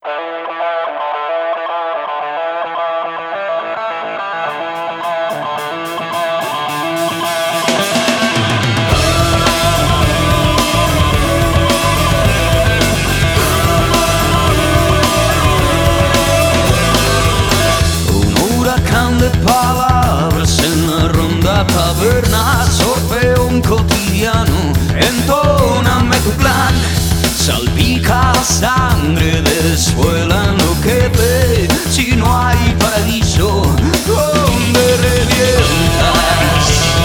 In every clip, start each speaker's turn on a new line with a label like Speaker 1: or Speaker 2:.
Speaker 1: Palabras en la ronda taberna, sorfeo un cotidiano, entóname tu plan, salpica la sangre del suelo en lo que ve, si no hay paraíso, ¿dónde revientas?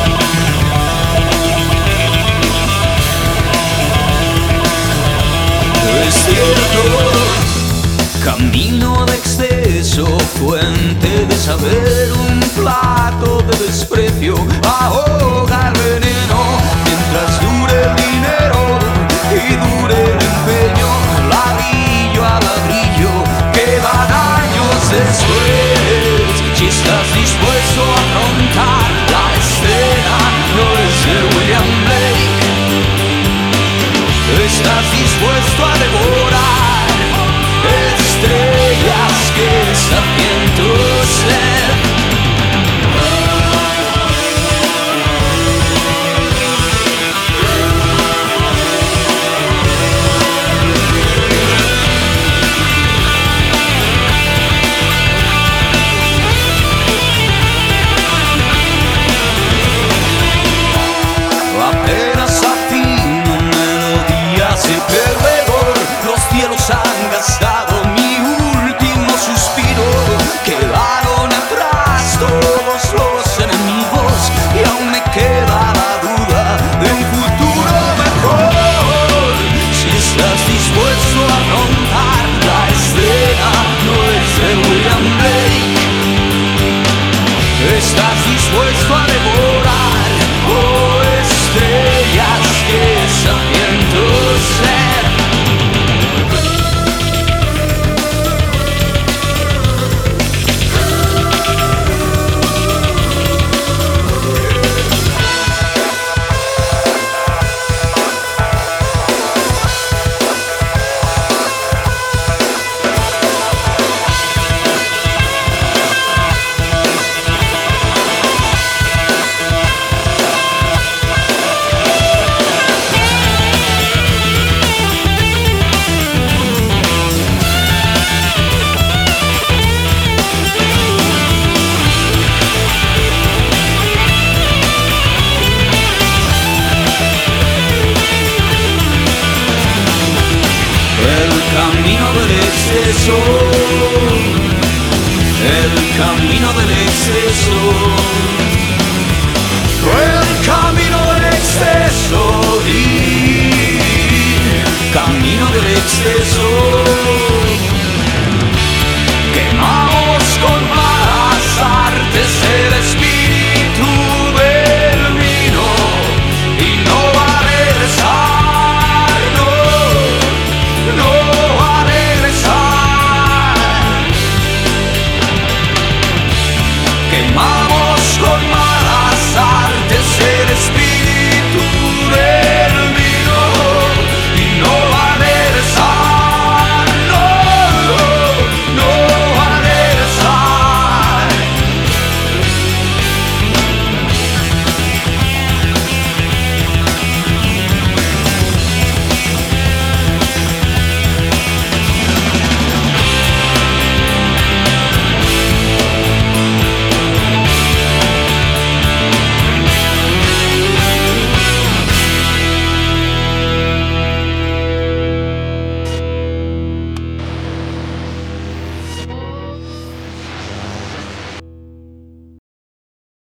Speaker 1: Es cierto, camino de exceso, fuente de saber, un plato de desprecio, ahoga el veneno, mientras dure el dinero y dure el empeño, ladrillo a ladrillo, quedan años después. Si estás dispuesto a afrontar la escena, no es de William Blake. Estás dispuesto a devorar estrellas que saquen tu ser. Apenas afino melodías y perdedor, los cielos han gastado mi último suspiro, quedaron atrás todos los enemigos y aún me queda la duda de un futuro mejor. Si estás dispuesto a afrontar la escena, no es de William Blake. Estás dispuesto a devorar estrellas que sabían tu ser. El camino del exceso, el camino del exceso, y camino del exceso.